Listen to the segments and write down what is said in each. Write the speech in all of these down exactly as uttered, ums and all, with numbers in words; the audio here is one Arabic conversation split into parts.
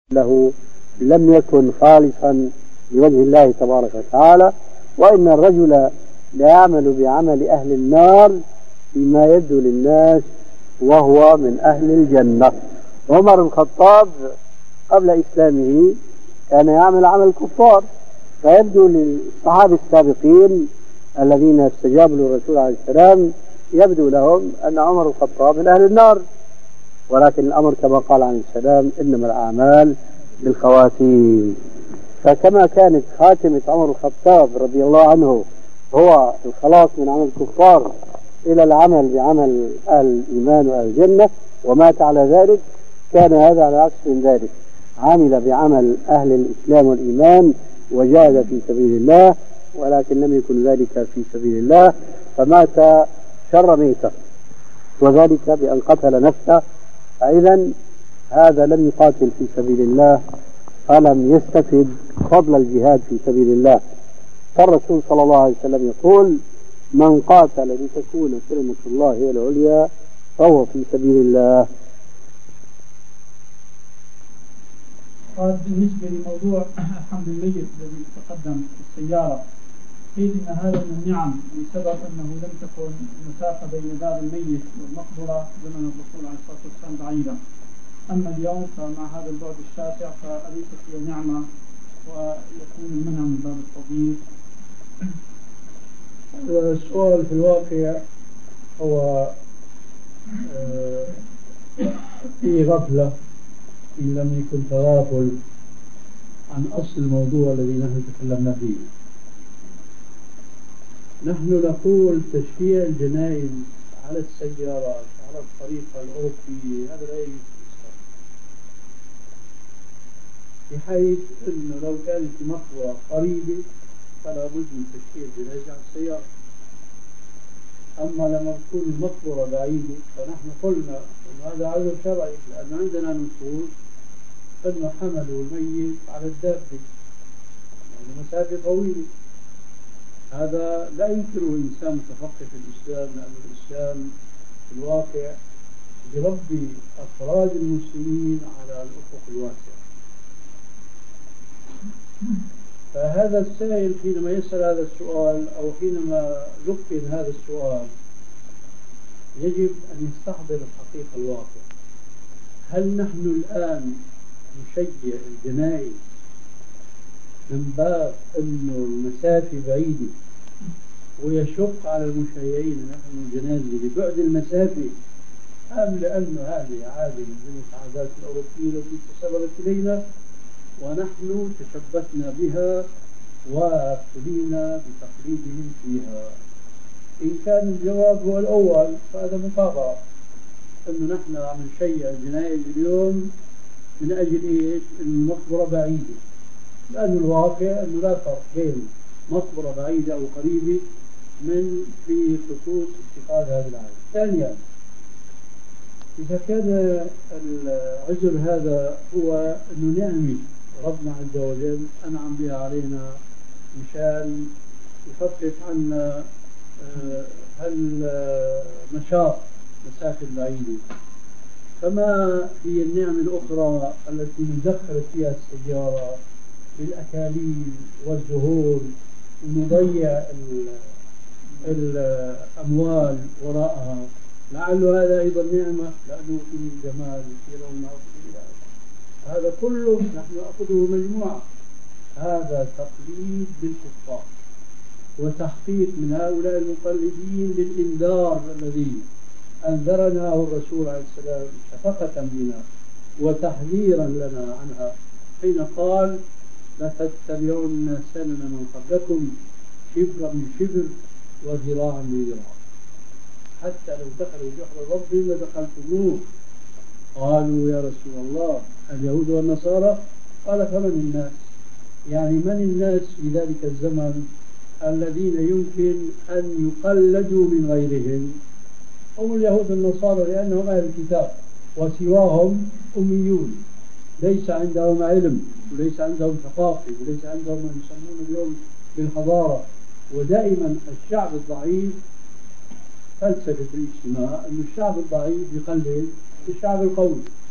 له لم يكن خالصا لوجه الله تبارك وتعالى، وإن الرجل لا يعمل بعمل أهل النار فيما يبدو للناس وهو من أهل الجنة. عمر الخطاب قبل إسلامه كان يعمل عمل الكفار، فيبدو للصحابة السابقين الذين استجابوا للرسول عليه السلام يبدو لهم أن عمر الخطاب من أهل النار، ولكن الأمر كما قال عليه السلام إنما الأعمال بالخواتيم. فكما كانت خاتمة عمر الخطاب رضي الله عنه هو الخلاص من عمل الكفار إلى العمل بعمل أهل الإيمان وأهل الجنة ومات على ذلك، كان هذا على عكس من ذلك، عمل بعمل أهل الإسلام والإيمان وجاهد في سبيل الله، ولكن لم يكن ذلك في سبيل الله فمات شر ميتة، وذلك بأن قتل نفسه. فإذا هذا لم يقاتل في سبيل الله فلم يستفد فضل الجهاد في سبيل الله. فالرسول صلى الله عليه وسلم يقول: من قاتل لتكون كلمة الله هي العليا فهو في سبيل الله. قال بالنسبة لموضوع حمل الميت الذي تقدم في السيارة، قيل إن هذا من النعم بسبب أنه لم تكن المسافة بين باب الميت والمقبرة زمن الرسول عليه الصلاة والسلام بعيدة، أما اليوم فمع هذا البعد الشاسع فأليست هي نعمة ويكون المنع من باب التضييق؟ السؤال في الواقع هو في غفلة إن لم يكن تغافل عن أصل الموضوع الذي نحن تكلمنا فيه. نحن نقول تشييع الجنائز على السيارات على الطريق الأوروبي هذا لا يجوز، بحيث أنه لو كانت المقبرة قريبة فلا بد من تشييع الجنائز على السيارة. أما لما تكون المقبرة بعيدة فنحن قلنا أن هذا عذر شرعي، لأن عندنا نصوص أنه حملوا الميت على الدابة يعني مسافة طويلة. هذا لا ينكره إنسان متفقه في الإسلام، لأن الإسلام في الواقع يربي أفراد المسلمين على الأفق الواسع. فهذا السائل حينما يسأل هذا السؤال أو حينما لقن هذا السؤال يجب أن يستحضر الحقيقة الواقع. هل نحن الآن نشيع الجنائز من باب أنه المسافة بعيدة ويشق على المشيعين نحن الجنازة لبعد المسافة، أم لأنه هذه عادة من ضمن العادات الأوروبية التي تسربت إلينا ونحن تشبثنا بها وابتلينا بتقليدهم فيها؟ إن كان الجواب هو الأول فهذا مقاطعة، أنه نحن عم نشيع الجنائز اليوم من أجل إيش؟ المقبرة بعيدة، لأن الواقع أنه لا فرق بين مقبرة بعيدة أو قريبة من في خصوص اتخاذ هذا العادة. ثانيا، إذا كان العذر هذا هو أنه نعمة ربنا عز وجل أنعم بها علينا مشان يخفف عنا هالمشاق مسافة بعيدة، فما هي النعم الأخرى التي ندخل فيها السيارة بالأكاليل والزهور ونضيع الأموال وراءها؟ لعل هذا أيضا نعمة لأنه فيه جمال في رونق. هذا كله نحن نأخذه مجموعة، هذا تقليد بالكفار وتحقيق من هؤلاء المقلدين للإنذار الذي أنذرناه الرسول عليه السلام شفقة بنا وتحذيرا لنا عنها حين قال: لتتبعن سنن من قبلكم شبرا من شبر وذراعا من ذراع حتى لو دخلوا جحر ربهم لدخلتموه. قالوا: يا رسول الله اليهود والنصارى؟ قال: فمن الناس؟ يعني من الناس في ذلك الزمن الذين يمكن أن يقلدوا من غيرهم؟ هم اليهود والنصارى، لأنهم أهل الكتاب وسواهم أميون ليس عندهم علم وليس عندهم ثقافة وليس عندهم ما يسمون اليوم بالحضارة. ودائما الشعب الضعيف، فلسفة الاجتماع أن الشعب الضعيف يقلد الشعب القوي،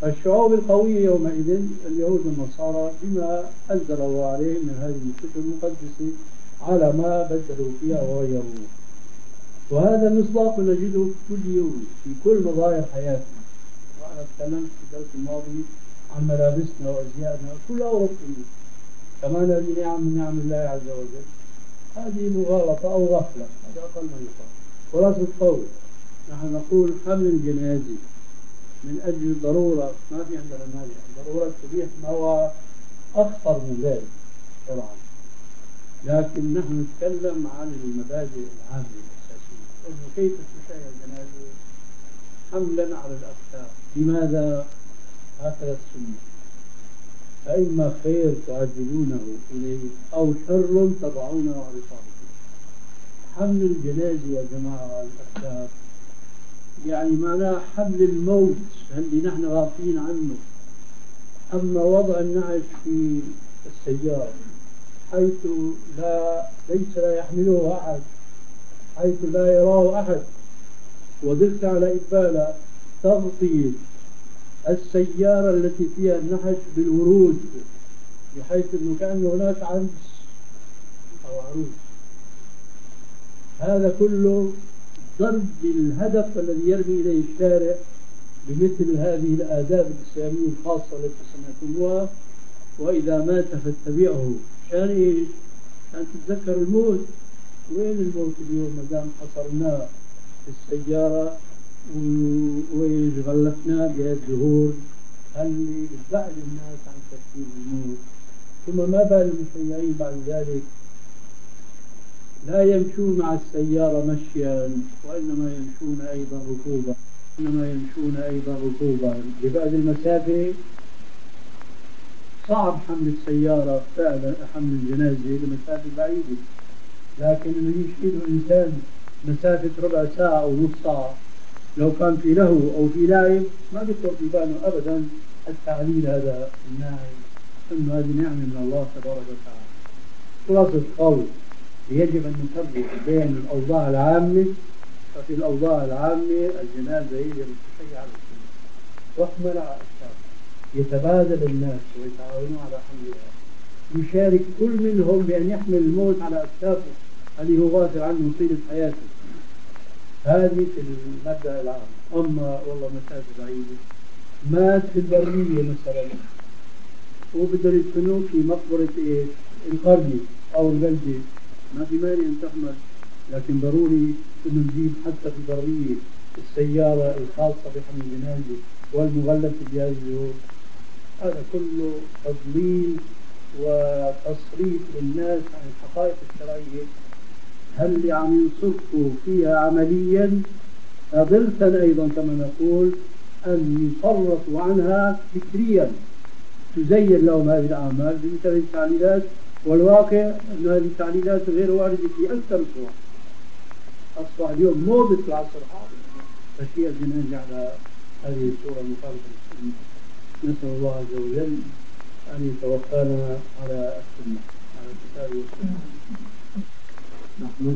الشعوب القوية يومئذ اليهود والنصارى بما أنزل الله عليهم من هذه الكتب المقدسة على ما بدلوا فيها وغيروه. وهذا المصداق نجده كل يوم في كل مظاهر حياتنا. وأنا تكلمت في الدرس الماضي عن ملابسنا وأزيائنا كلها أوروبية، كمان هذه نعم من نعم الله عز وجل. هذه مغالطة أو غفلة، هذا أقل ما يقال. خلاصة القول نحن نقول حمل الجنازة من أجل الضرورة ما في عندنا مانع، الضرورة تبيح ما هو أخطر من ذلك طبعا، لكن نحن نتكلم عن المبادئ العامة الأساسية. إنه كيف تشيع الجنازة حملا على الأكتاف. لماذا؟ هكذا السنة، فإما خير تعجلونه إليه أو شر تضعونه على صاحبه. حمل الجنازة يا جماعة على الأكتاف يعني معناه حمل الموت اللي نحن غافلين عنه. أما وضع النعش في السيارة حيث لا ليس لا يحمله أحد، حيث لا يراه أحد، وضغط على إقبالة تغطي السيارة التي فيها النحش بالورود بحيث أنه كأنه هناك عرس أو عروس. هذا كله ضرب الهدف الذي يرمي إليه الشارع بمثل هذه الآداب الإسلامية الخاصة التي سمعتموها. وإذا مات فاتبعه، شان إيش؟ شان تتذكر الموت. وين الموت اليوم ما دام حصرناه في السيارة وإيش غلفناه بهالدهور اللي بتبعد الناس عن تفكير الموت. ثم ما بال المشيعين بعد ذلك لا يمشون مع السيارة مشيا وإنما يمشون أيضا ركوبا، إنما يمشون أيضا ركوبا. لبعد المسافة صعب حمل السيارة فعلا، حمل الجنازة لمسافة بعيدة، لكن إنه يشيل الإنسان مسافة ربع ساعة أو نص ساعة لو كان في له أو في لعب ما بيخطر في باله أبدا التعليل هذا الناعم، إنه هذه نعمة من الله تبارك وتعالى. خلاصة القول يجب أن نفرق بين الأوضاع العامة. ففي الأوضاع العامة الجنازة هي المتشيعة على السنة واحمل على الأكتاف، يتبادل الناس ويتعاونون على حملها، يشارك كل منهم بأن يحمل الموت على أكتافه اللي هو غافل عنه طيلة حياته. هذه في المبدأ العام. أما والله مسافة بعيدة مات في البرية مثلا وبدهم يدفنوه في مقبرة إيه القرية أو البلدة، ما في مانع أن تحمل، لكن ضروري أن نجيب حتى في البرية السيارة الخاصة بحمل الجنازة والمغلف بهذه الزهور. هذا كله تضليل وتصريف للناس عن الحقائق الشرعية. هل اللي عم ينصرفوا فيها عمليا أضلتا أيضا كما نقول أن يصرفوا عنها فكريا، تزين لهم هذه الأعمال بمثل التعليلات، والواقع أن هذه التعليلات غير واردة في أكثر الصور. أصبح اليوم موضة في العصر الحاضر تشييع الجنازة على هذه الصورة المخالفة للسنة. نسأل الله عز وجل أن يتوفانا على السنة، على الكتاب والسنة. نحمد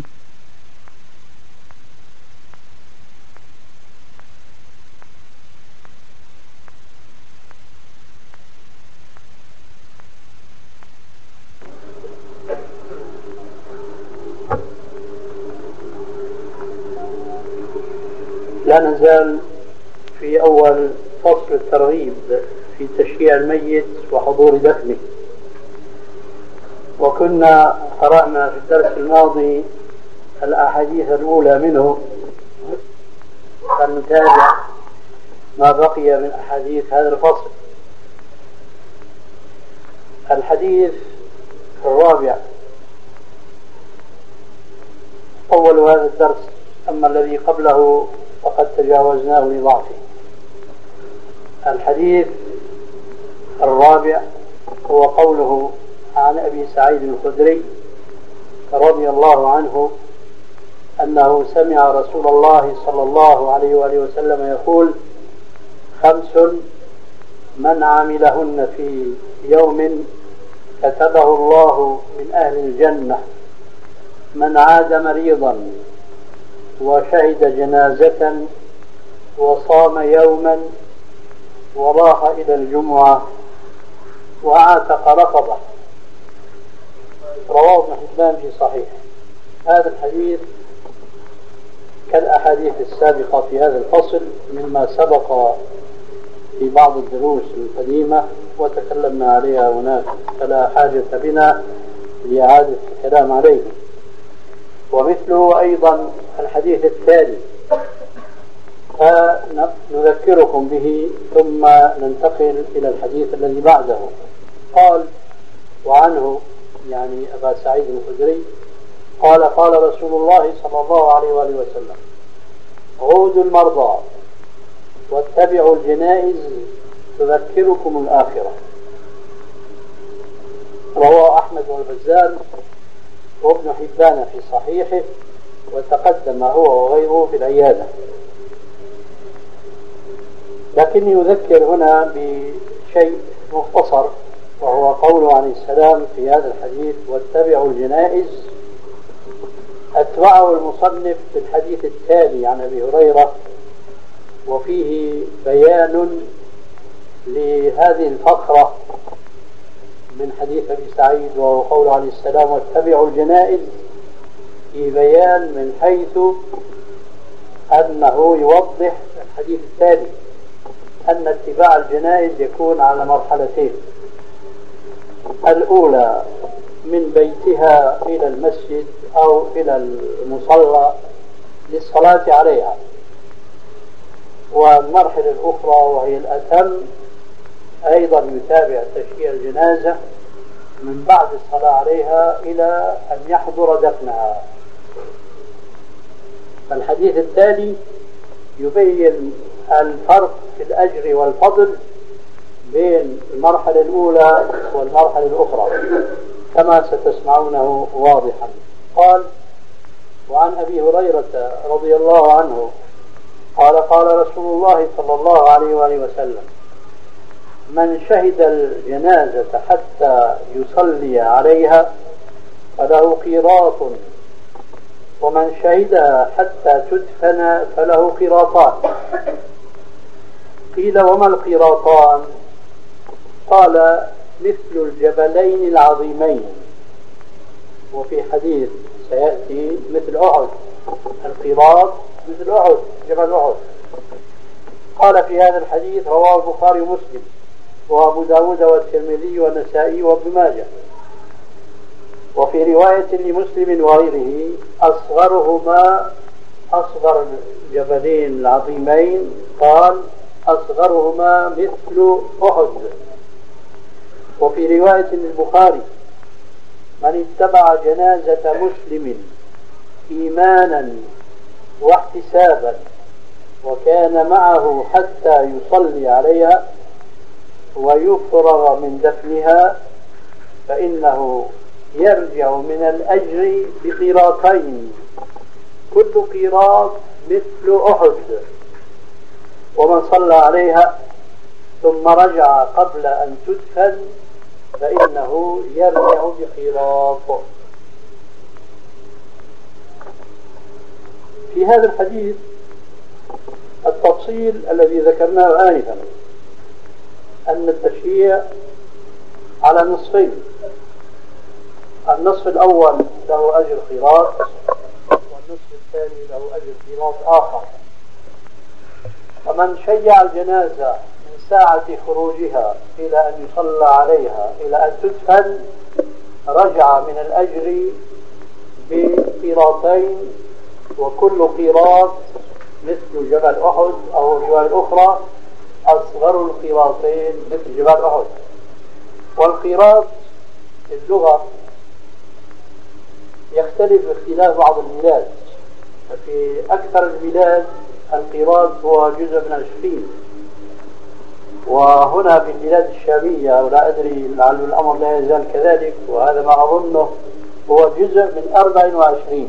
لا نزال في أول فصل الترغيب في تشييع الميت وحضور دفنه، وكنا قرأنا في الدرس الماضي الأحاديث الأولى منه، فنتابع ما بقي من أحاديث هذا الفصل. الحديث الرابع أول هذا الدرس، أما الذي قبله فقد تجاوزناه لضعفه. الحديث الرابع هو قوله عن أبي سعيد الخدري رضي الله عنه أنه سمع رسول الله صلى الله عليه وآله وسلم يقول: خمس من عملهن في يوم كتبه الله من أهل الجنة: من عاد مريضا وشهد جنازة وصام يوما وراح إلى الجمعة وأعتق رقبة، رواه ابن حبان في صحيح. هذا الحديث كالأحاديث السابقة في هذا الفصل مما سبق في بعض الدروس القديمة وتكلمنا عليها هناك، فلا حاجة بنا لإعادة الكلام عليه. ومثله أيضا الحديث التالي فنذكركم به ثم ننتقل إلى الحديث الذي بعده. قال وعنه يعني أبا سعيد الخدري قال قال رسول الله صلى الله عليه وآله وسلم: عودوا المرضى واتبعوا الجنائز تذكركم الآخرة. رواه أحمد والبزار وابن حبان في صحيحه، وتقدم هو وغيره في العيادة. لكني أذكر هنا بشيء مختصر، وهو قوله عليه السلام في هذا الحديث: واتبعوا الجنائز. أتبعه المصنف في الحديث التالي عن أبي هريرة، وفيه بيان لهذه الفقرة من حديث أبي سعيد، وهو قوله عليه السلام: واتبعوا الجنائز، في بيان من حيث أنه يوضح الحديث التالي أن اتباع الجنائز يكون على مرحلتين: الأولى من بيتها إلى المسجد أو إلى المصلى للصلاة عليها، والمرحلة الأخرى وهي الأتم أيضا يتابع تشييع الجنازة من بعد الصلاة عليها إلى أن يحضر دفنها. فالحديث التالي يبين الفرق في الأجر والفضل بين المرحلة الأولى والمرحلة الأخرى كما ستسمعونه واضحا. قال: وعن أبي هريرة رضي الله عنه قال قال رسول الله صلى الله عليه وآله وسلم: من شهد الجنازة حتى يصلي عليها فله قيراط، ومن شهدها حتى تدفن فله قيراطان. قيل: وما القيراطان؟ قال: مثل الجبلين العظيمين. وفي حديث سيأتي مثل أحد، القيراط مثل أحد، جبل أحد. قال في هذا الحديث: رواه البخاري ومسلم وأبو داود والترمذي والنسائي وابن ماجه. وفي رواية لمسلم وغيره: أصغرهما، أصغر الجبلين العظيمين قال: أصغرهما مثل أحد. وفي رواية للبخاري: من اتبع جنازة مسلم إيمانا واحتسابا وكان معه حتى يصلي عليها ويفرغ من دفنها فإنه يرجع من الأجر بقيراطين، كل قيراط مثل أحد. ومن صلى عليها ثم رجع قبل أن تدفن فإنه يرجع بقيراط. في هذا الحديث التفصيل الذي ذكرناه آنفا أن التشريع على نصفين: النصف الأول له أجر قيراط، والنصف الثاني له أجر قيراط آخر. ومن شيع الجنازة من ساعة خروجها إلى أن يصلى عليها إلى أن تدفن رجع من الأجر بقيراطين، وكل قيراط مثل جبل أحد، أو رواية أخرى أصغر القيراطين مثل جبل أحد. والقيراط اللغة يختلف باختلاف بعض البلاد، ففي أكثر البلاد القيراط هو جزء من عشرين، وهنا في البلاد الشامية ولا أدري لعل الأمر لا يزال كذلك، وهذا ما أظنه هو جزء من أربع وعشرين.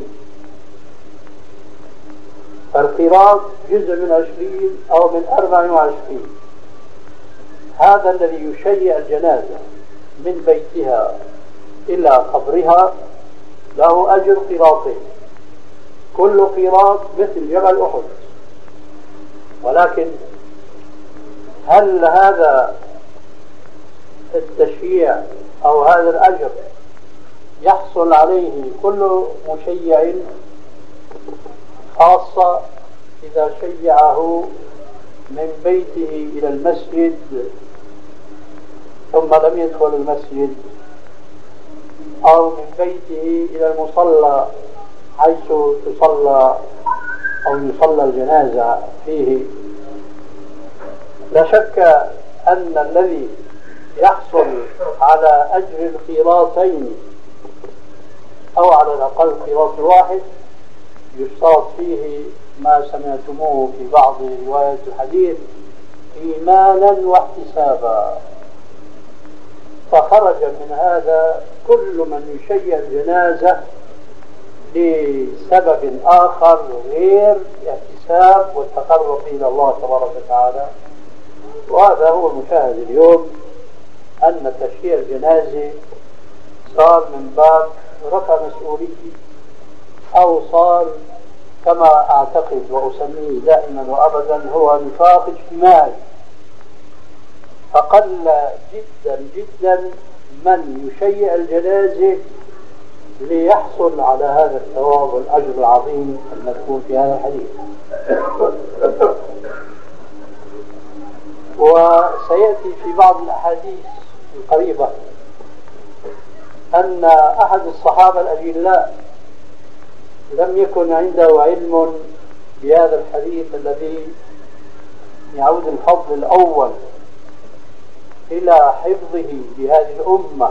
فالقيراط جزء من عشرين أو من أربع وعشرين. هذا الذي يشيع الجنازة من بيتها إلى قبرها له أجر قيراطين، كل قيراط مثل جبل أحد. ولكن هل هذا التشييع أو هذا الأجر يحصل عليه كل مشيع، خاصة إذا شيعه من بيته إلى المسجد ثم لم يدخل المسجد، أو من بيته إلى المصلى حيث تصلى أو يصلى الجنازة فيه؟ لا شك أن الذي يحصل على أجر القيراطين أو على الأقل قيراط واحد يشترط فيه ما سمعتموه في بعض روايات الحديث: إيمانا واحتسابا. فخرج من هذا كل من يشيع الجنازة لسبب آخر غير الاحتساب والتقرب إلى الله تبارك وتعالى. وهذا هو المشاهد اليوم، أن تشييع الجنازة صار من باب رفع مسؤولية، أو صار كما أعتقد وأسميه دائما وأبدا هو نفاق اجتماعي. فقل جدا جدا من يشيع الجنازة ليحصل على هذا الثواب والأجر العظيم المذكور في هذا الحديث. وسيأتي في بعض الأحاديث القريبة أن أحد الصحابة الأجلاء لم يكن عنده علم بهذا الحديث الذي يعود الفضل الأول إلى حفظه لهذه الأمة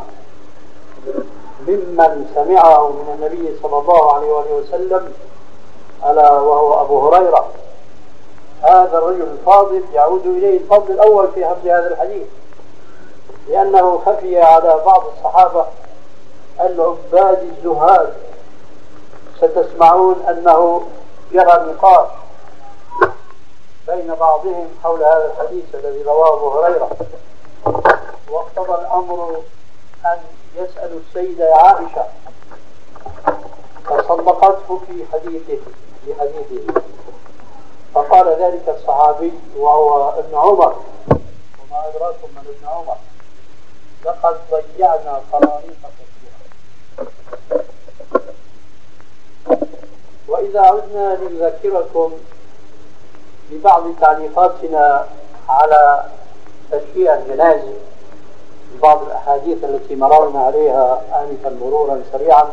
ممن سمعه من النبي صلى الله عليه وآله وسلم، ألا وهو أبو هريرة. هذا الرجل الفاضل يعود إليه الفضل الأول في حفظ هذا الحديث، لأنه خفي على بعض الصحابة العباد الزهاد. ستسمعون أنه جرى نقاش بين بعضهم حول هذا الحديث الذي رواه أبو هريرة، واقتضى الأمر أن يسأل السيدة عائشة، فصدقته في حديثه في حديثه فقال ذلك الصحابي وهو ابن عمر، وما أدراكم من ابن عمر: لقد ضيعنا قراريط كثيرة. وإذا عدنا لنذكركم ببعض تعليقاتنا على تشييع الجنازة، بعض الأحاديث التي مررنا عليها آنفا مرورا سريعا،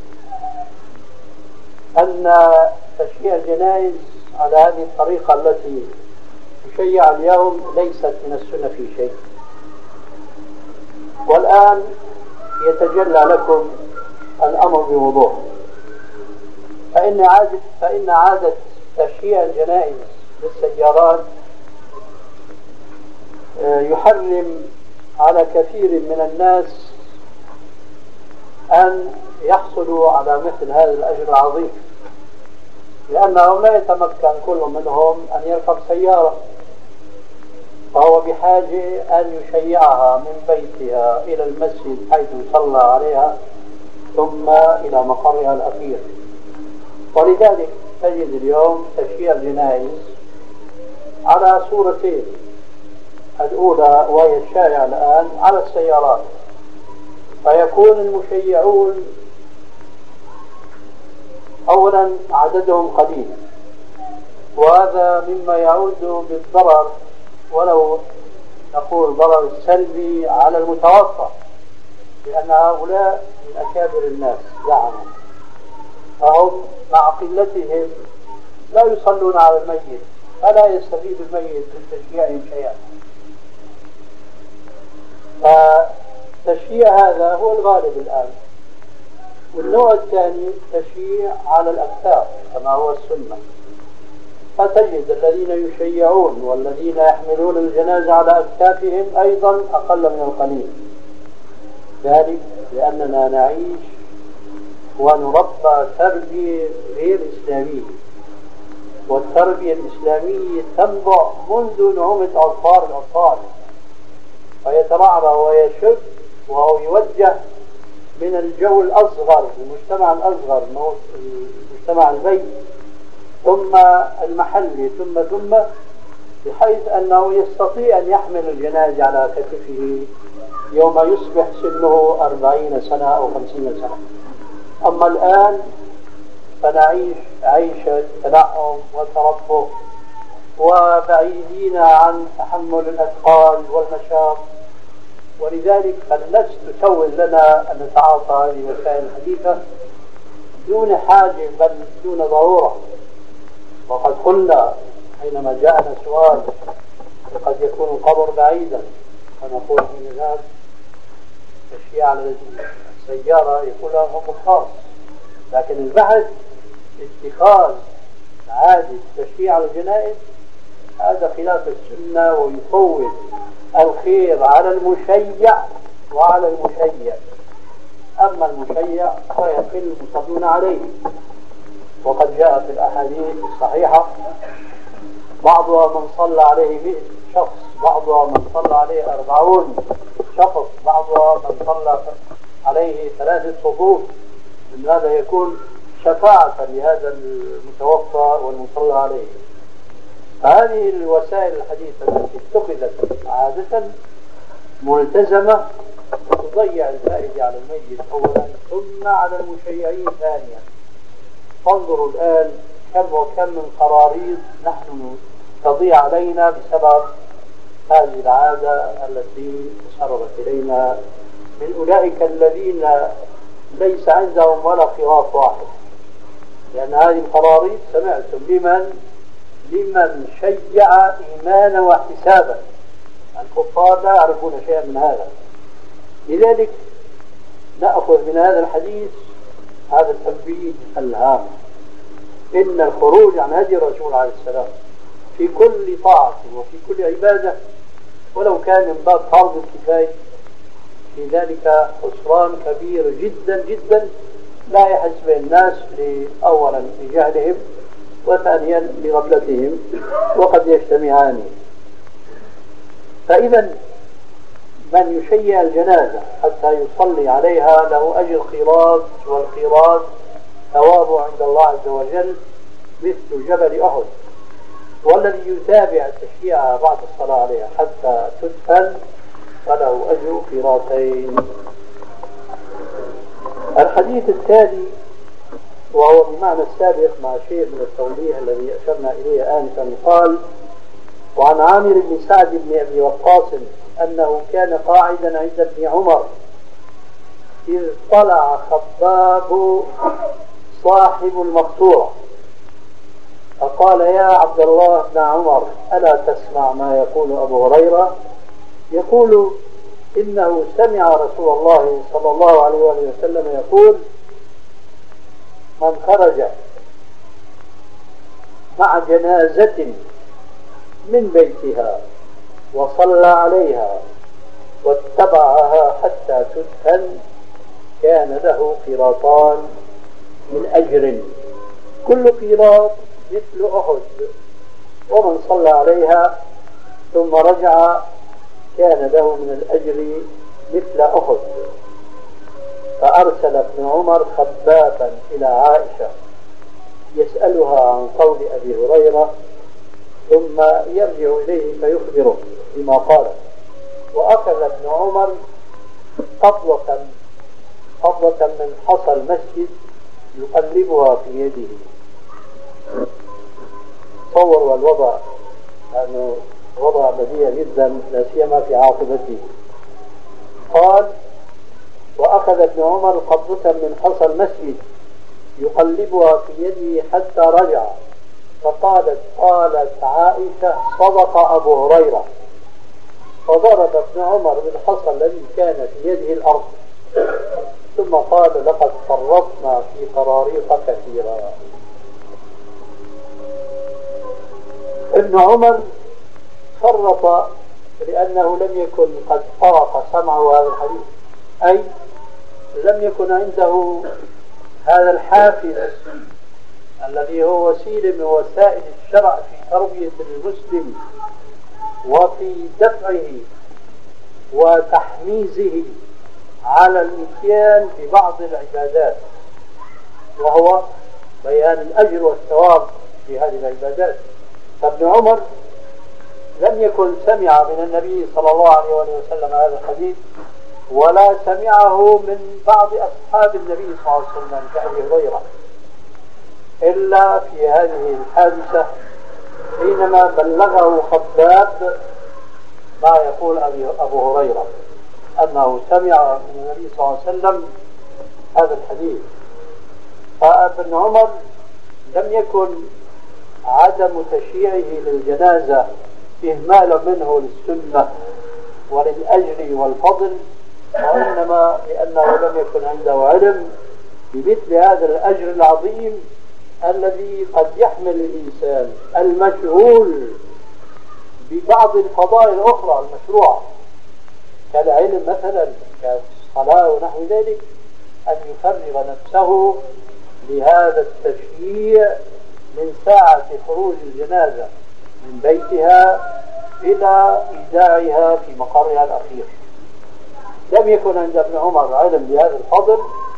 أن تشييع الجنائز على هذه الطريقة التي تشيع اليوم ليست من السنة في شيء. والآن يتجلى لكم الأمر بوضوح. فإن عادة فإن عادة تشييع الجنائز بالسيارات يحرم على كثير من الناس أن يحصلوا على مثل هذا الأجر العظيم، لأنهم لا يتمكن كل منهم أن يركب سيارة، فهو بحاجة أن يشيعها من بيتها إلى المسجد حيث يصلى عليها ثم إلى مقرها الأخير. ولذلك تجد اليوم تشييع الجنائز على صورتين: الأولى وهي الشائعة الآن على السيارات، فيكون المشيعون أولا عددهم قليل، وهذا مما يعود بالضرر، ولو نقول ضرر سلبي، على المتوفى، لأن هؤلاء من أكابر الناس زعما، فهم مع قلتهم لا يصلون على الميت، فلا يستفيد الميت من تشييعهم شيئا. فتشييع هذا هو الغالب الآن. والنوع الثاني تشييع على الأكتاف كما هو السنة، فتجد الذين يشيعون والذين يحملون الجنازة على أكتافهم أيضا أقل من القليل، ذلك لأننا نعيش ونربى تربية غير إسلامية، والتربية الإسلامية تنبع منذ نعومة أظفار الأطفال، فيترعرع ويشب وهو يوجه من الجو الأصغر، المجتمع الأصغر، المجتمع البيت، ثم المحلي، ثم ثم بحيث أنه يستطيع أن يحمل الجنازة على كتفه يوم يصبح سنه أربعين سنة أو خمسين سنة. أما الآن فنعيش عيشة تنعم وترفه وبعيدين عن تحمل الأثقال والمشاق، ولذلك فالنفس تسول لنا أن نتعاطى هذه الوسائل الحديثة دون حاجة بل دون ضرورة. وقد قلنا حينما جاءنا سؤال قد يكون القبر بعيدا فنقول من الناس الشيء على السيارة يقول لها حكم خاص، لكن البحث اتخاذ عادة التشريع على الجنائز هذا خلاف السنة ويفوت الخير على المشيع وعلى المشيع. أما المشيع فيقل المصلون عليه، وقد جاء في الأحاديث الصحيحة بعضها من صلى عليه مئة شخص، بعضها من صلى عليه أربعون شخص، بعضها من صلى عليه ثلاثة صفوف. من هذا يكون شفاعة لهذا المتوفى والمصلى عليه. هذه الوسائل الحديثة التي اتخذت عادة ملتزمة تضيع الفائدة على الميت أولا ثم على المشيعين ثانيا. فانظروا الآن كم وكم من قراريط نحن تضيع علينا بسبب هذه العادة التي تسربت إلينا من أولئك الذين ليس عندهم ولا خلاف واحد. لأن هذه القراريط سمعتم لمن لمن شيع إيمانا واحتسابا. الكفار لا يعرفون شيئا من هذا. لذلك نأخذ من هذا الحديث هذا التنبيه الهام، إن الخروج عن هدي الرسول عليه السلام في كل طاعة وفي كل عبادة ولو كان من باب فرض الكفاية في ذلك خسران كبير جدا جدا لا يحس به الناس أولا لجهلهم وثانيا لغفلتهم وقد يجتمعان. فإذا من يشيع الجنازة حتى يصلي عليها له أجر قيراط، والقيراط ثوابه عند الله عز وجل مثل جبل أحد. والذي يتابع تشييعها بعد الصلاة عليها حتى تدفن فله أجر قيراطين. الحديث التالي وهو بمعنى السابق مع شيء من التوضيح الذي أشرنا إليه آنفا قال: وعن عامر بن سعد بن أبي وقاص أنه كان قاعدا عند ابن عمر إذ طلع خباب صاحب المقصورة فقال: يا عبد الله بن عمر ألا تسمع ما يقول أبو هريرة يقول إنه سمع رسول الله صلى الله عليه وسلم يقول: من خرج مع جنازة من بيتها وصلى عليها واتبعها حتى تدفن كان له قيراطان من أجر كل قيراط مثل أحد، ومن صلى عليها ثم رجع كان له من الأجر مثل أحد. فأرسل ابن عمر خبابا إلى عائشة يسألها عن قول أبي هريرة ثم يرجع إليه فيخبره بما قال. وأخذ ابن عمر قبضة قبضة من حصى المسجد يقلبها في يده. تصوروا الوضع لأنه وضع بديع جدا لا سيما في عاقبته. قال: وأخذ ابن عمر قبضة من حصى المسجد يقلبها في يده حتى رجع. فقالت قالت عائشة: صدق أبو هريرة. فضرب ابن عمر بالحصى الذي كان في يده الأرض ثم قال: لقد فرطنا في قراريط كثيرة. ابن عمر فرط لأنه لم يكن قد فرق سمعه هذا الحديث، أي لم يكن عنده هذا الحافز الذي هو وسيلة من وسائل الشرع في تربية المسلم وفي دفعه وتحميزه على الاتيان في بعض العبادات، وهو بيان الأجر والثواب في هذه العبادات. فابن عمر لم يكن سمع من النبي صلى الله عليه وسلم هذا الحديث ولا سمعه من بعض أصحاب النبي صلى الله عليه وسلم كأبي هريرة، إلا في هذه الحادثة حينما بلغه خباب ما يقول أبو هريرة أنه سمع من النبي صلى الله عليه وسلم هذا الحديث. فابن عمر لم يكن عدم تشييعه للجنازة إهمال منه للسنة وللأجر والفضل، وإنما لأنه لم يكن عنده علم بمثل هذا الأجر العظيم الذي قد يحمل الإنسان المشغول ببعض الفضائل الأخرى المشروعة كالعلم مثلا كالصلاة ونحو ذلك، أن يفرغ نفسه لهذا التشييع من ساعة خروج الجنازة من بيتها إلى إيداعها في مقرها الأخير. لم يكن عند ابن عمر علم بهذا الفضل،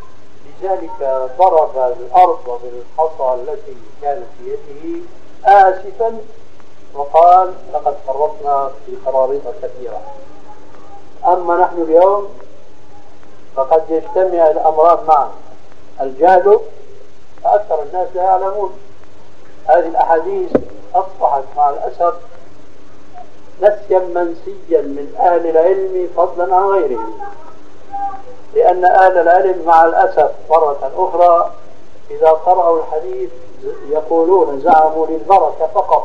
لذلك ضرب الأرض بالحصى التي كانت في يده آسفا وقال لقد فرطنا في قراريط كثيرة. أما نحن اليوم فقد يجتمع الأمران معا، الجهل فأكثر الناس لا يعلمون. هذه الأحاديث أصبحت مع الأسف نسيا منسيا من أهل العلم فضلا عن غيرهم، لأن أهل العلم مع الأسف مرة أخرى إذا قرأوا الحديث يقولون زعموا للبركة فقط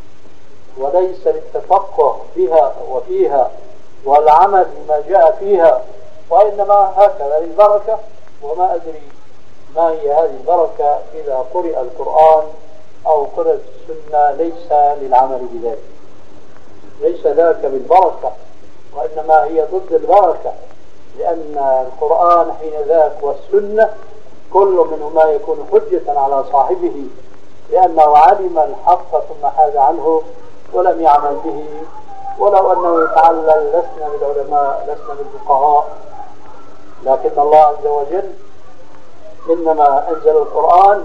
وليس للتفقه بها وفيها والعمل بما جاء فيها، وإنما هكذا للبركة، وما أدري ما هي هذه البركة إذا قرئ القرآن أو قرأت السنة ليس للعمل بذلك، ليس ذاك بالبركة، وإنما هي ضد البركة، لأن القرآن حين ذاك والسنة كل منهما يكون حجة على صاحبه، لأنه علم الحق ثم حاد عنه ولم يعمل به. ولو أنه يتعلل لسنا بالعلماء لسنا بالفقهاء، لكن الله عز وجل إنما أنزل القرآن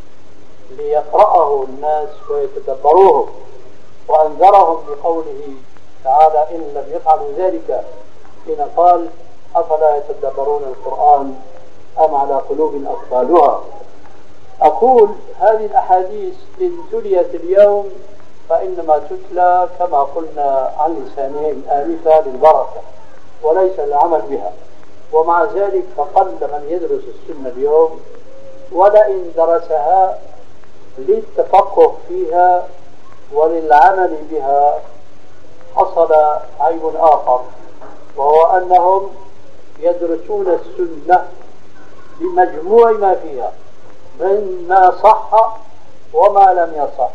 ليقرأه الناس ويتدبروه، وأنذرهم بقوله تعالى إن لم يفعلوا ذلك حين قال أفلا يتدبرون القرآن أم على قلوب أقفالها. أقول هذه الأحاديث إن تليت اليوم فإنما تتلى كما قلنا عن لسانهم آنفا للبركة وليس للعمل بها، ومع ذلك فقل من يدرس السنة اليوم، ولئن درسها للتفقه فيها وللعمل بها حصل عيب آخر، وهو أنهم يدرسون السنة بمجموع ما فيها من ما صح وما لم يصح،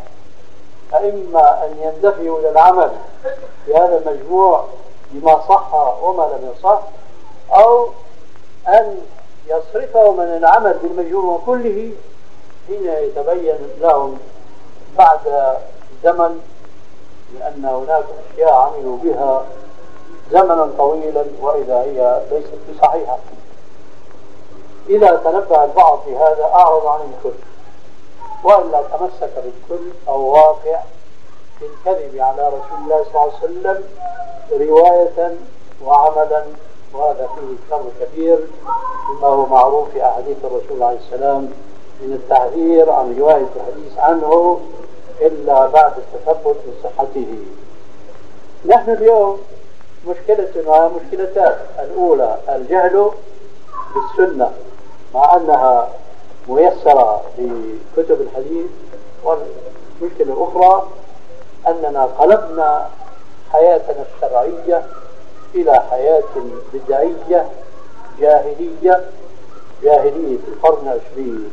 فإما أن يندفعوا إلى العمل بهذا المجموع بما صح وما لم يصح، أو أن يصرفوا من العمل بالمجموع كله حين يتبين لهم بعد زمن، لأن هناك أشياء عملوا بها زمنا طويلا وإذا هي ليست بصحيحة. إذا تنبه البعض بهذا أعرض عن الكل، وإلا تمسك بالكل أو واقع في الكذب على رسول الله صلى الله عليه وسلم رواية وعملا، وهذا فيه شر كبير مما هو معروف في أحاديث الرسول عليه السلام من التحذير عن رواية الحديث عنه إلا بعد التثبت من صحته. نحن اليوم مشكلتنا مشكلتان: الأولى الجهل بالسنة مع أنها ميسرة لكتب الحديث، والمشكلة الأخرى أننا قلبنا حياتنا الشرعية إلى حياة بدعية جاهلية جاهلية القرن العشرين.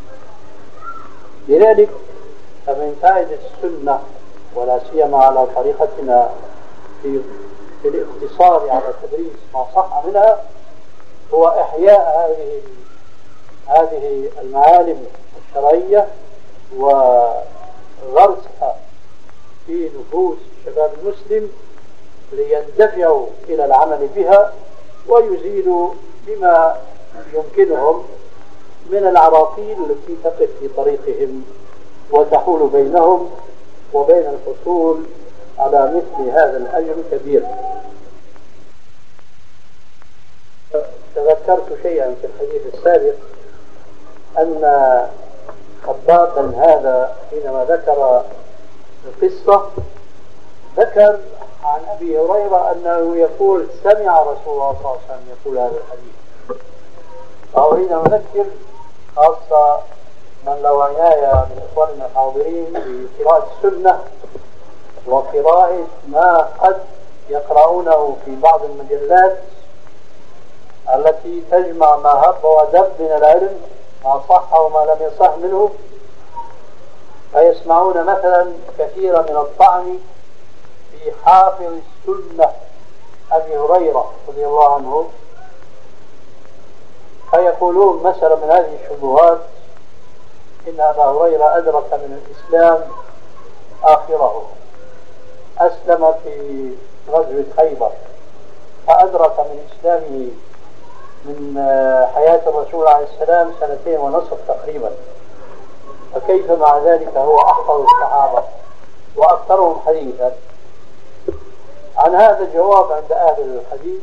لذلك فمن فائدة السنة ولا سيما على طريقتنا في في الاقتصار على تدريس ما صح منها هو إحياء هذه هذه المعالم الشرعية وغرسها في نفوس الشباب المسلم ليندفعوا إلى العمل بها ويزيلوا بما يمكنهم من العراقيل التي تقف في طريقهم وتحول بينهم وبين الحصول على مثل هذا الأجر كبير. تذكرت شيئا في الحديث السابق أن خبابا هذا حينما ذكر القصة ذكر عن أبي هريرة أنه يقول سمع رسول الله صلى الله عليه وسلم يقول هذا الحديث. فأريد أن أذكر خاصة من له عناية من إخواننا الحاضرين بقراءة السنة وقراءة ما قد يقرؤونه في بعض المجلات التي تجمع ما هب ودب من العلم، ما صح وما لم يصح منه، فيسمعون مثلا كثيرا من الطعن في حافظ السنة أبي هريرة رضي الله عنه، فيقولون مثلا من هذه الشبهات إن أبا هريرة أدرك من الإسلام آخره، أسلم في غزوة خيبر فأدرك من إسلامه من حياة الرسول عليه السلام سنتين ونصف تقريبا، فكيف مع ذلك هو أحفظ الصحابة وأكثرهم حديثا؟ عن هذا الجواب عند أهل الحديث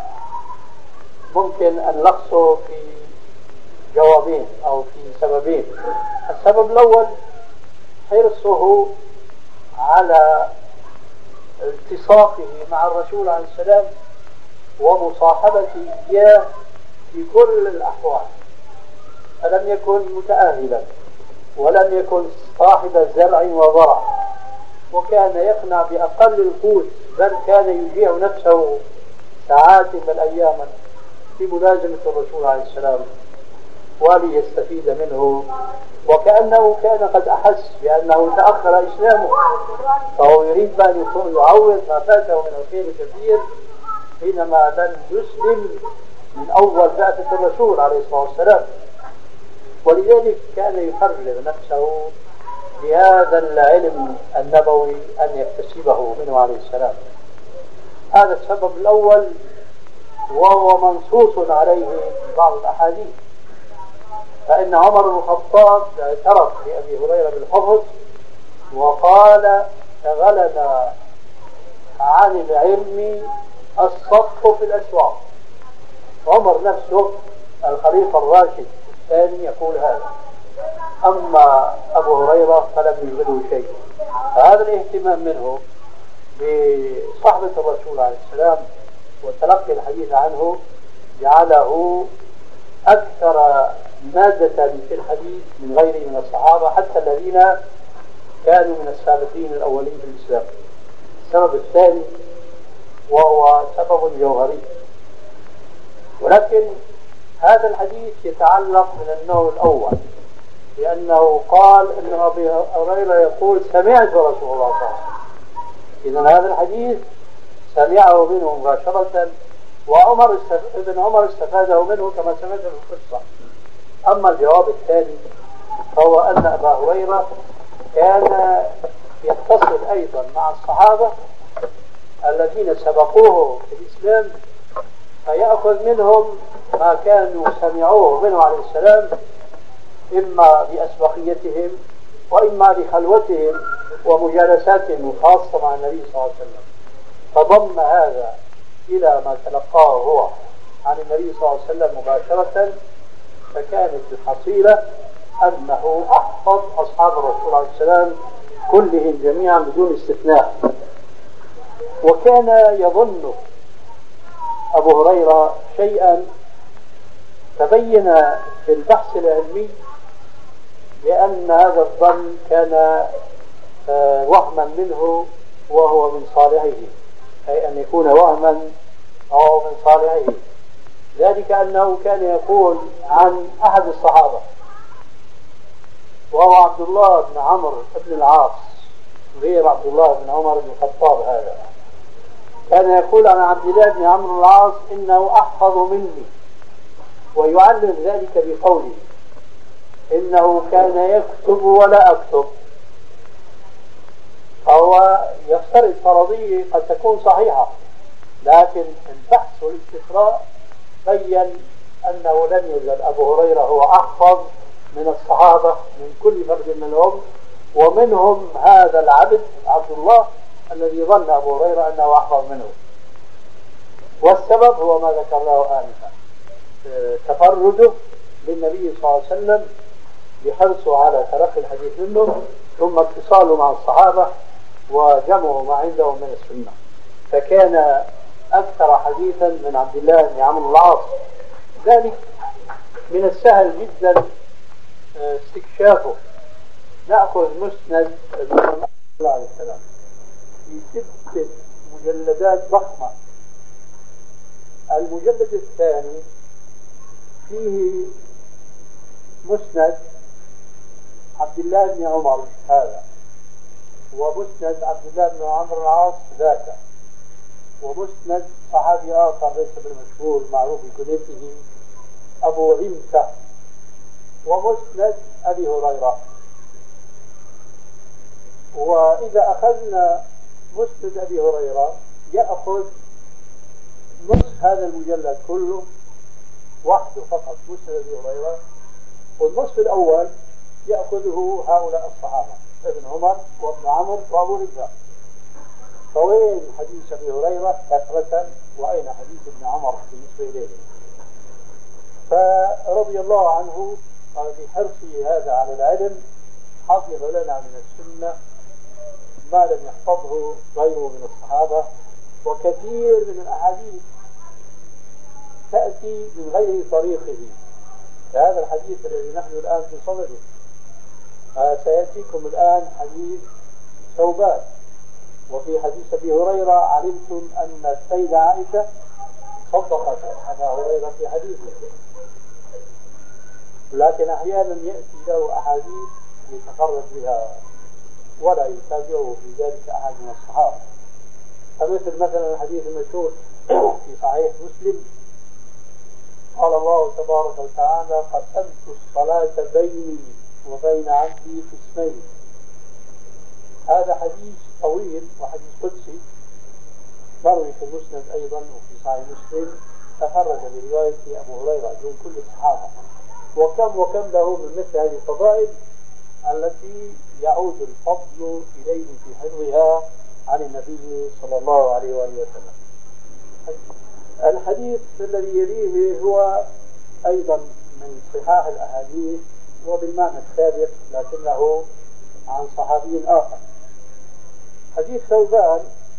ممكن أن نلخصه في جوابين أو في سببين. السبب الأول حرصه على التصاقه مع الرسول عليه السلام ومصاحبته إياه في كل الأحوال، فلم يكن متأهلا ولم يكن صاحب زرع وضرع، وكان يقنع بأقل القوت، بل كان يجيع نفسه ساعات بل أياما في ملازمة الرسول عليه السلام وليستفيد منه، وكأنه كان قد أحس بأنه تأخر إسلامه فهو يريد أن يعوض ما فاته من الخير الكثير حينما لم يسلم من أول بعثة الرسول عليه الصلاة والسلام، ولذلك كان يفرغ نفسه بهذا العلم النبوي أن يكتسبه منه عليه السلام. هذا السبب الأول، وهو منصوص عليه في بعض الأحاديث، فإن عمر بن الخطاب اعترف لأبي هريرة بالحفظ وقال شغلنا عن العلم الصدق في الأسواق. عمر نفسه الخليفة الراشد الثاني يقول هذا، أما أبو هريرة فلم يشغله شيء. فهذا الاهتمام منه بصحبة الرسول عليه السلام وتلقي الحديث عنه جعله أكثر مادة في الحديث من غيره من الصحابة حتى الذين كانوا من السابقين الأولين في الإسلام. السبب الثاني وهو سبب جوهري، ولكن هذا الحديث يتعلق من النوع الأول، لأنه قال أن أبي هريرة يقول سمعت رسول الله صلى الله عليه وسلم، إذن هذا الحديث سمعه منه مباشرة، وعمر ابن عمر استفاده منه كما سمعت في القصة. أما الجواب الثاني فهو أن أبا هريرة كان يتصل أيضا مع الصحابة الذين سبقوه في الإسلام فيأخذ منهم ما كانوا سمعوه منه عليه السلام، إما بأسبقيتهم وإما بخلوتهم ومجالساتهم الخاصة مع النبي صلى الله عليه وسلم، فضم هذا إلى ما تلقاه هو عن النبي صلى الله عليه وسلم مباشرة، فكانت الحصيلة أنه أحفظ أصحاب الرسول عليه السلام كلهم جميعا بدون استثناء. وكان يظن أبو هريرة شيئا تبين في البحث العلمي لأن هذا الظن كان وهما منه وهو من صالحه، أي أن يكون وهما أو من صالحه، ذلك أنه كان يقول عن أحد الصحابة وهو عبد الله بن عمرو بن العاص غير عبد الله بن عمر بن الخطاب، هذا كان يقول عن عبد الله بن عمرو بن العاص إنه أحفظ مني، ويعلل ذلك بقوله إنه كان يكتب ولا أكتب. فهو يفترض فرضية قد تكون صحيحة، لكن البحث والاستقراء بين أنه لم يزل أبو هريرة هو أحفظ من الصحابة من كل فرد منهم، ومنهم هذا العبد عبد الله الذي ظن أبو هريرة أنه أحفظ منه. والسبب هو ما ذكرناه آنفا، تفرده للنبي صلى الله عليه وسلم بحرصه على تلقي الحديث منه، ثم اتصاله مع الصحابة وجمعه ما عندهم من السنة، فكان أكثر حديثا من عبد الله بن عمرو بن العاص. ذلك من السهل جدا استكشافه. نأخذ مسند محمد صلى الله عليه وسلم في ستة مجلدات ضخمة. المجلد الثاني فيه مسند عبد الله بن عمر هذا، ومسند عبد الله بن عمرو بن العاص ذاك، ومسند صحابي آخر ليس بالمشهور معروف بكنيته أبو عمسة، ومسند أبي هريرة. وإذا أخذنا مسند أبي هريرة يأخذ نصف هذا المجلد كله وحده فقط، مسند أبي هريرة، والنصف الأول يأخذه هؤلاء الصحابة ابن عمر وابن عمرو وأبو رجاء. فوين حديث أبي هريرة كثرة، وأين حديث ابن عمر بالنسبة إليه؟ فرضي الله عنه بحرصه هذا على العلم حفظ لنا من السنة ما لم يحفظه غيره من الصحابة، وكثير من الأحاديث تأتي من غير طريقه. هذا الحديث الذي نحن الآن في صدده آه سيأتيكم الآن حديث ثوبان، وفي حديث أبي هريرة علمتم أن السيدة عائشة صدقت أبا هريرة في حديثه، لكن أحيانا يأتي له أحاديث يتفرد بها ولا يتابعه في ذلك أحد من الصحابة. فمثل مثلا الحديث المشهور في صحيح مسلم قال الله تبارك وتعالى قسمت الصلاة بيني وبين عبدي قسمين. هذا حديث طويل وحديث قدسي مروي في المسند أيضا وفي صحيح مسلم، تفرد برواية أبو هريرة دون كل الصحابة. وكم وكم له من مثل هذه الفضائل التي يعود الفضل إليه في حفظها عن النبي صلى الله عليه وآله وسلم. الحديث الذي يليه هو أيضا من صحاح الأحاديث وبالمعنى السابق لكنه عن صحابي آخر. حديث ثوبان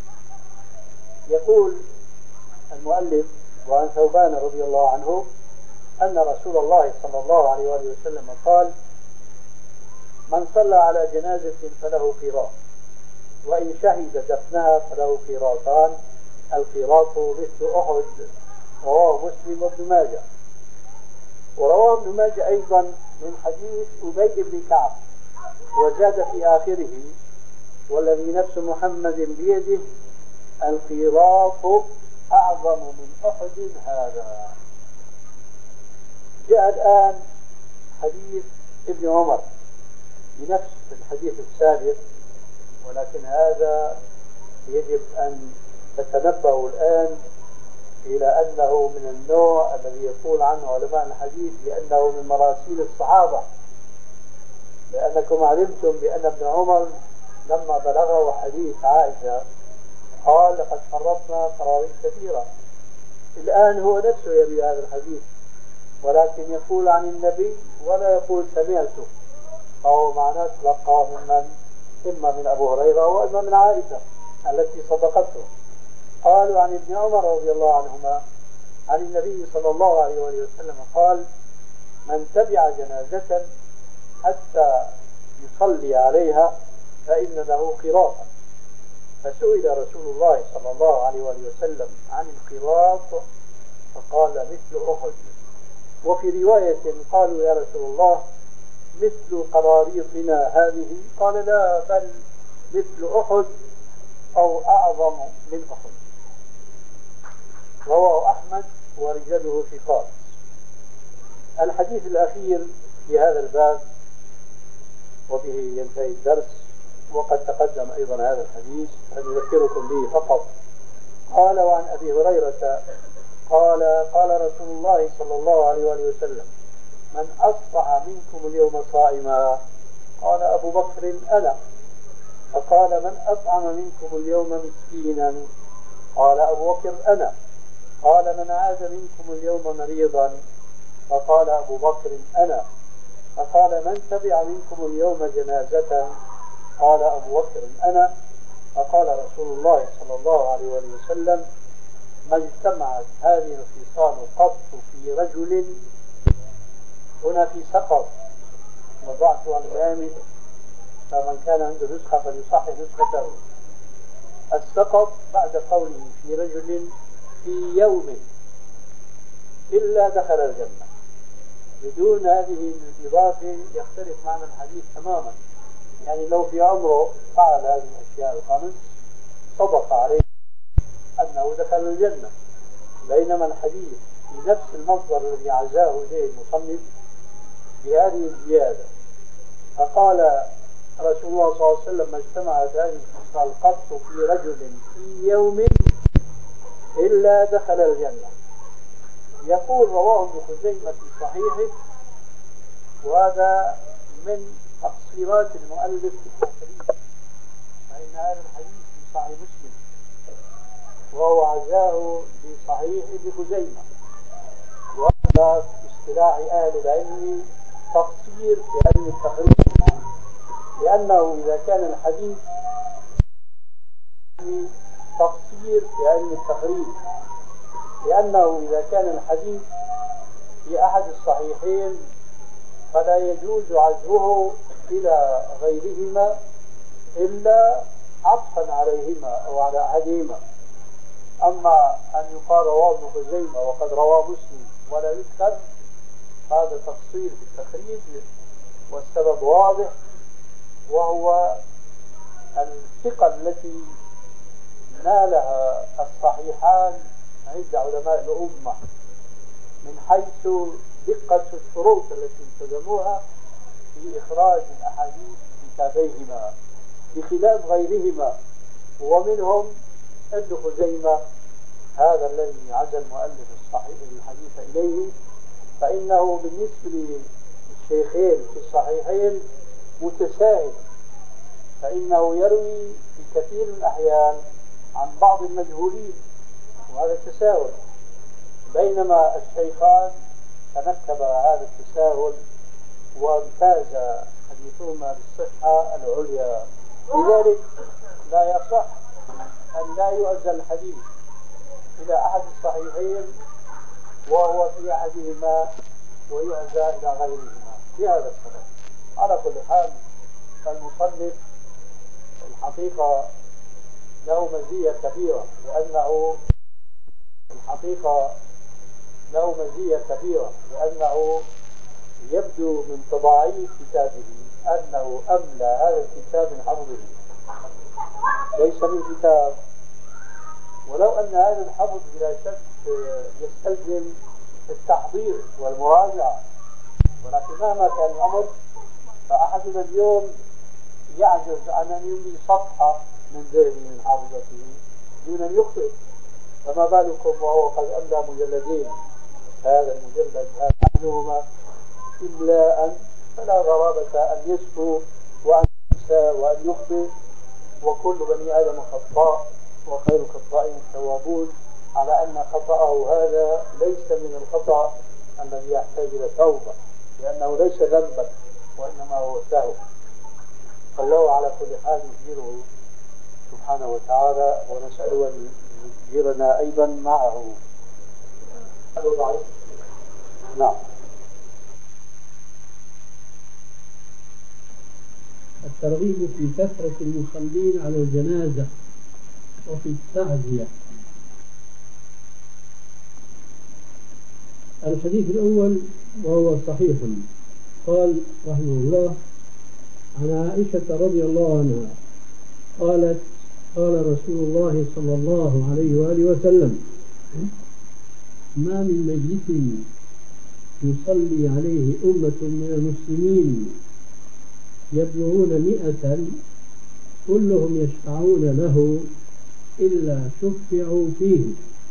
يقول المؤلف وعن ثوبان رضي الله عنه أن رسول الله صلى الله عليه وآله وسلم قال من صلى على جنازة فله قيراط، وإن شهد دفنها فله قيراطان، القيراط مثل أحد. رواه مسلم وابن ماجه. ورواه ابن ماجه أيضا من حديث أبي بن كعب وزاد في آخره والذي نفس محمد بيده القيراط أعظم من أحد هذا. جاء الآن حديث ابن عمر بنفس الحديث السابق، ولكن هذا يجب أن تتنبهوا الآن إلى أنه من النوع الذي يقول عنه علماء الحديث بأنه من مراسيل الصحابة، لأنكم علمتم بأن ابن عمر لما بلغه حديث عائشة قال لقد فرطنا قراريط كثيرة. الآن هو نفسه يروي هذا الحديث ولكن يقول عن النبي ولا يقول سمعته، فهو معناه تلقى ممن إما من أبو هريرة وإما من عائشة التي صدقته. قالوا عن ابن عمر رضي الله عنهما عن النبي صلى الله عليه وسلم قال من تبع جنازة حتى يصلي عليها فإن له قيراطا. فسئل رسول الله صلى الله عليه وسلم عن القيراط فقال مثل أحد. وفي رواية قالوا يا رسول الله مثل قراريطنا هذه، قال لا بل مثل أحد أو أعظم من أحد. رواه أحمد ورجاله ثقات. الحديث الأخير في هذا الباب وبه ينتهي الدرس، وقد تقدم أيضا هذا الحديث فنذكركم به فقط. قال وعن أبي هريرة قال قال رسول الله صلى الله عليه وسلم من أصبح منكم اليوم صائما؟ قال أبو بكر أنا. فقال من أطعم منكم اليوم مسكينا؟ قال أبو بكر أنا. قال من عاد منكم اليوم مريضا؟ فقال أبو بكر أنا. فقال من تبع منكم اليوم جنازة؟ قال أبو بكر أنا. فقال رسول الله صلى الله عليه وسلم ما اجتمعت هذه الخصال قط في رجل. هنا في سقط وضعت على الآمن، فمن كان عنده نسخة فليصحح نسخته. السقط بعد قوله في رجل في يوم إلا دخل الجنة. بدون هذه الإضافة يختلف معنى الحديث تماما. يعني لو في عمره فعل هذه الأشياء الخمس صدق عليه أنه دخل الجنة، بينما الحديث في نفس المصدر الذي عزاه إليه المصنف بهذه الزيادة. فقال رسول الله صلى الله عليه وسلم ما اجتمعت هذه الخصال قط في رجل في يوم إلا دخل الجنة. يقول رواه ابن خزيمة في صحيحه، وهذا من تقصيرات المؤلف في التخريج، فإن هذا الحديث في صحيح مسلم وهو عزاه بصحيح ابن خزيمة، وهذا في اصطلاح أهل العلم تقصير في علم التخريج، لأنه إذا كان الحديث تقصير في علم التخريج لأنه إذا كان الحديث في أحد الصحيحين فلا يجوز عزوه إلى غيرهما إلا عطفا عليهما أو على أحدهما. أما أن يقال رواه ابن خزيمة وقد رواه مسلم ولا يذكر، هذا تقصير في التخريج، والسبب واضح، وهو الثقة التي نالها الصحيحان عند علماء الأمة من حيث دقة الشروط التي التزموها في إخراج الأحاديث كتابيهما بخلاف غيرهما، ومنهم ابن خزيمة هذا الذي عزى المؤلف الصحيح الحديث إليه، فإنه بالنسبة للشيخين في الصحيحين متساهل، فإنه يروي في كثير من الأحيان عن بعض المجهولين، وهذا تساهل، بينما الشيخان تنكب هذا التساهل وامتاز حديثهما بالصحة العليا. لذلك لا يصح أن لا يؤذى الحديث إلى أحد الصحيحين وهو في أحدهما ويؤذى إلى غيرهما بهذا السبب. على كل حال فالمصنف الحقيقة له مزية كبيرة، لأنه الحقيقة له مزية كبيرة لأنه يبدو من تضاعيف كتابه أنه أملى هذا الكتاب من حفظه، ليس من كتاب، ولو أن هذا الحفظ بلا شك يستلزم التحضير والمراجعة، ولكن مهما كان الأمر فأحدنا اليوم يعجز عن أن يملي صفحة من ذهنه من حافظته دون أن يخطئ، فما بالكم وهو قد أملى مجلدين. هذا المجلد هذا عنهما إملاء فلا غرابة أن يسهو وأن ينسى وأن يخطئ، وكل بني آدم خطاء وخير الخطائين التوابون، على أن خطأه هذا ليس من الخطأ الذي يحتاج إلى توبة، لأنه ليس ذنبا وإنما هو سهو. فالله على كل حال يجيره سبحانه وتعالى، ونسأله أن يجيرنا أيضا معه. نعم. الترغيب في كثرة المصلين على الجنازة وفي التعزية. الحديث الأول وهو صحيح، قال رحمه الله عن عائشة رضي الله عنها قالت قال رسول الله صلى الله عليه وآله وسلم ما من مجلس يصلي عليه أمة من المسلمين يبلغون مئة كلهم يشفعون له إلا شفعوا فيه.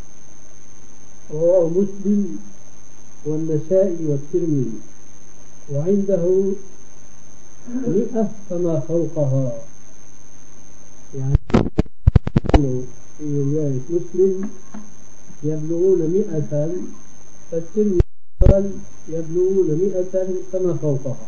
رواه مسلم والنسائي والترمذي، وعنده مئة فما فوقها. يعني في رواية مسلم يبلغون مئة، فالترمذي قال يبلغون مئة كما فوقها.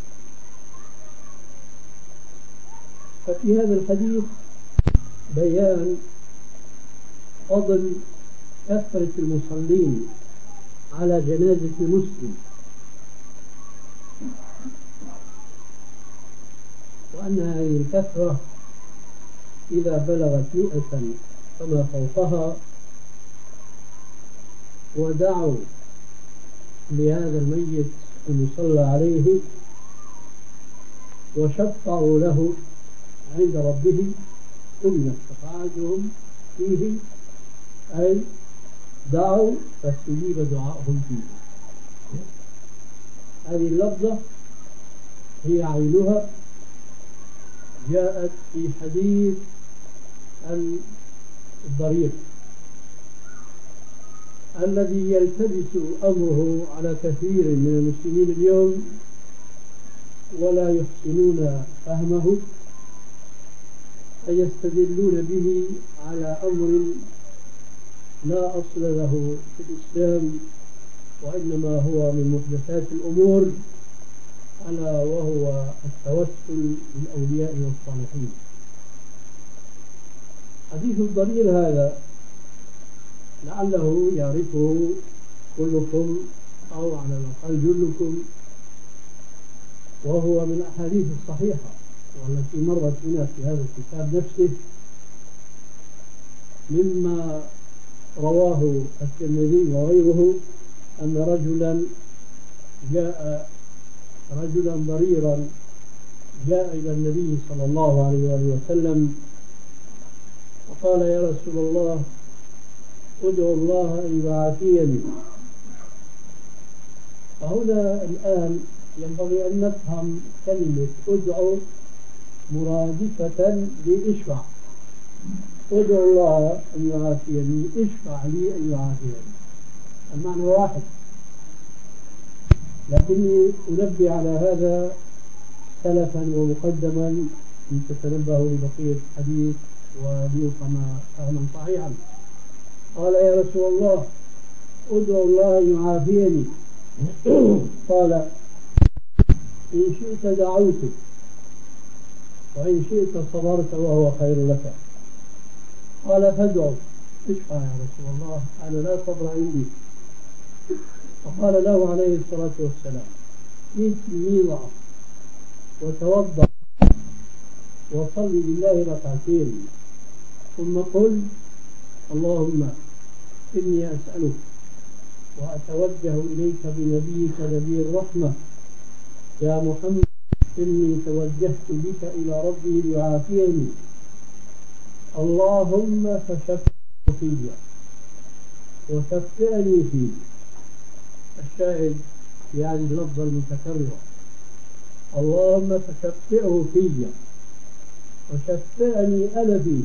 ففي هذا الحديث بيان فضل كثرة المصلين على جنازة مسلم، وأن هذه الكثرة إذا بلغت مئة فما فوقها ودعوا لهذا الميت أن يصلى عليه وشفعوا له عند ربه قلنا شفاعتهم فيه، أي دعوا فاستجيب دعاءهم فيه. هذه اللفظة هي عينها جاءت في حديث الضرير الذي يلتبس أمره على كثير من المسلمين اليوم ولا يحسنون فهمه، فيستدلون به على أمر لا أصل له في الإسلام، وإنما هو من محدثات الأمور، ألا وهو التوسل بالأولياء والصالحين. حديث الضرير هذا لعله يعرفه كلكم أو على الأقل جلكم، وهو من الأحاديث الصحيحة والتي مرت بنا في هذا الكتاب نفسه، مما رواه الترمذي وغيره أن رجلا جاء رجلا ضريرا جاء إلى النبي صلى الله عليه وسلم وقال: يا رسول الله، ادعو الله أن يعافيني. فهنا الآن ينبغي أن نفهم كلمة ادعو مرادفة لاشفع. ادعو الله أن يعافيني، اشفع لي أن يعافيني، المعنى واحد، لكني أنبه على هذا سلفا ومقدما لتتنبهوا لبقية الحديث وليفهم فهما صحيحا. قال: يا رسول الله، ادعو الله أن يعافيني. قال: إن شئت دعوتك وإن شئت صبرت وهو خير لك. قال: فادعو، اشفع يا رسول الله، أنا لا صبر عندي. فقال له عليه الصلاة والسلام: ائت وتوضأ وصل لله ركعتين، ثم قل: اللهم إني أسألك وأتوجه إليك بنبيك نبي الرحمة يا محمد، إني توجهت بك إلى ربي ليعافيني، اللهم فشفع في وشفعني فيه. الشاهد في هذه اللفظة المتكررة: اللهم فشفعه في وشفعني أنا فيه.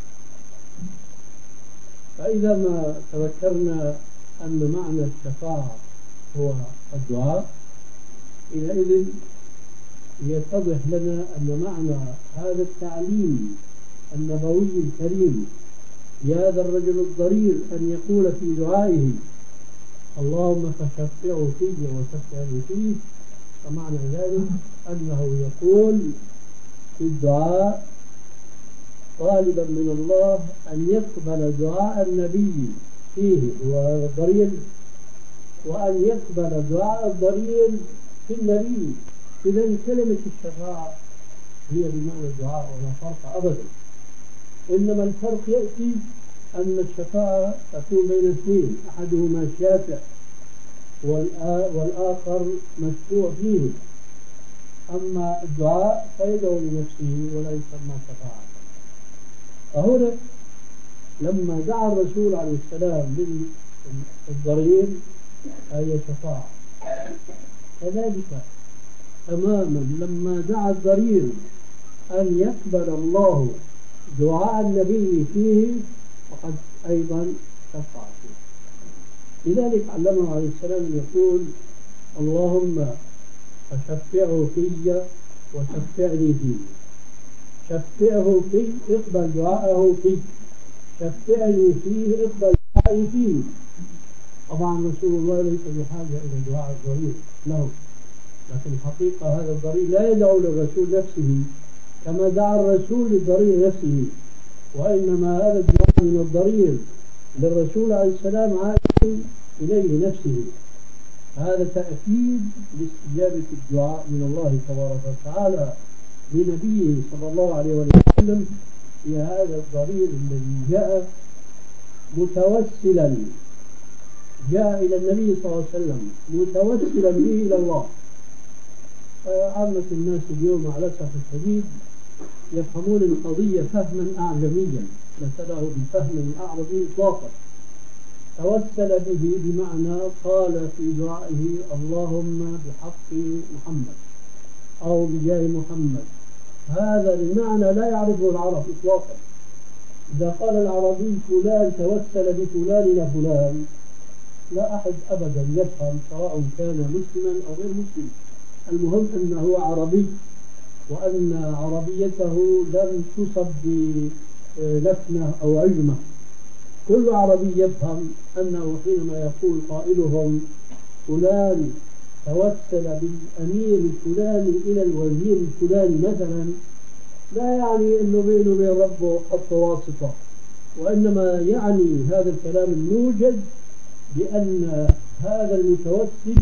فإذا ما تذكرنا أن معنى الشفاعة هو الدعاء، حينئذ يتضح لنا أن معنى هذا التعليم النبوي الكريم لهذا الرجل الضرير أن يقول في دعائه: اللهم فشفعه في وشفعني فيه، فمعنى ذلك أنه يقول في الدعاء طالبا من الله أن يقبل دعاء النبي فيه وهذا الضرير، وأن يقبل دعاء الضرير في النبي. إذا كلمة الشفاعة هي بمعنى الدعاء ولا فرق أبدا، إنما الفرق يأتي أن الشفاعة تكون بين اثنين، أحدهما شافع والآخر مشفوع فيه، أما الدعاء فيدعو لنفسه ولا يسمى شفاعة. فهنا لما دعا الرسول عليه السلام للضرير هي شفاعة، كذلك تماما لما دعا الضرير أن يقبل الله دعاء النبي فيه فقد أيضا شفع فيه. لذلك علمه عليه السلام يقول: اللهم فشفعه في وشفعني فيه. شفعه فيه اقبل دعاءه فيه، شفعني فيه اقبل دعائي فيه. طبعا رسول الله ليس بحاجة إلى دعاء الضرير له، لكن الحقيقة هذا الضرير لا يدعو للرسول نفسه كما دعا الرسول للضرير نفسه، وإنما هذا الدعاء من الضرير للرسول عليه السلام عائد إليه نفسه. هذا تأكيد لاستجابة الدعاء من الله تبارك وتعالى لنبيه صلى الله عليه وسلم في هذا الضرير الذي جاء متوسلا، جاء إلى النبي صلى الله عليه وسلم متوسلا به إلى الله. عامة الناس اليوم على الأسف الشديد يفهمون القضية فهما أعجميا، مثله بفهم أعربي إطلاقا. توسل به بمعنى قال في دعائه اللهم بحق محمد أو بجاه محمد. هذا المعنى لا يعرفه العرب إطلاقا. إذا قال العربي فلان توسل بفلان إلى فلان، لا أحد أبدا يفهم سواء كان مسلما أو غير مسلم. المهم أنه عربي، وأن عربيته لم تصب بلكنة أو عجمة. كل عربي يفهم أنه حينما يقول قائلهم فلان توسل بالأمير الفلاني إلى الوزير الفلاني مثلا، لا يعني أنه بينه وبين ربه خط واسطة، وإنما يعني هذا الكلام الموجد بأن هذا المتوسل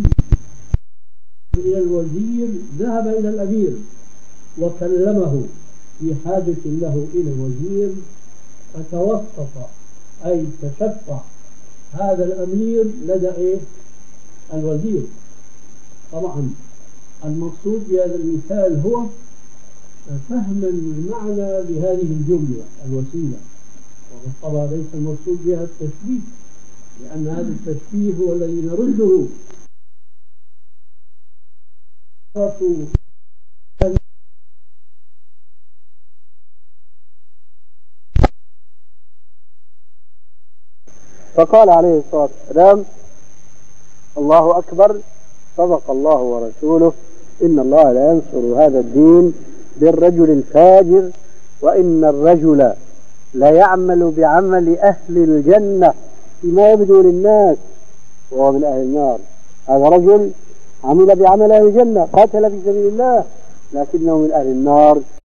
إلى الوزير ذهب إلى الأمير وكلمه في حاجة له إلى الوزير، فتوسط أي تشفع هذا الأمير لدى إيه؟ الوزير. طبعا المقصود بهذا المثال هو فهم المعنى لهذه الجملة الوسيلة، وبالطبع ليس المقصود بها التشبيه، لأن هذا التشبيه هو الذي نرده. فقال عليه الصلاة والسلام الله أكبر، صدق الله ورسوله، إن الله لا ينصر هذا الدين بالرجل الفاجر، وإن الرجل لا يعمل بعمل أهل الجنة فيما يبدو للناس وهو من أهل النار. هذا رجل عمل بعمل أهل الجنة، قاتل في سبيل الله، لكنه من أهل النار.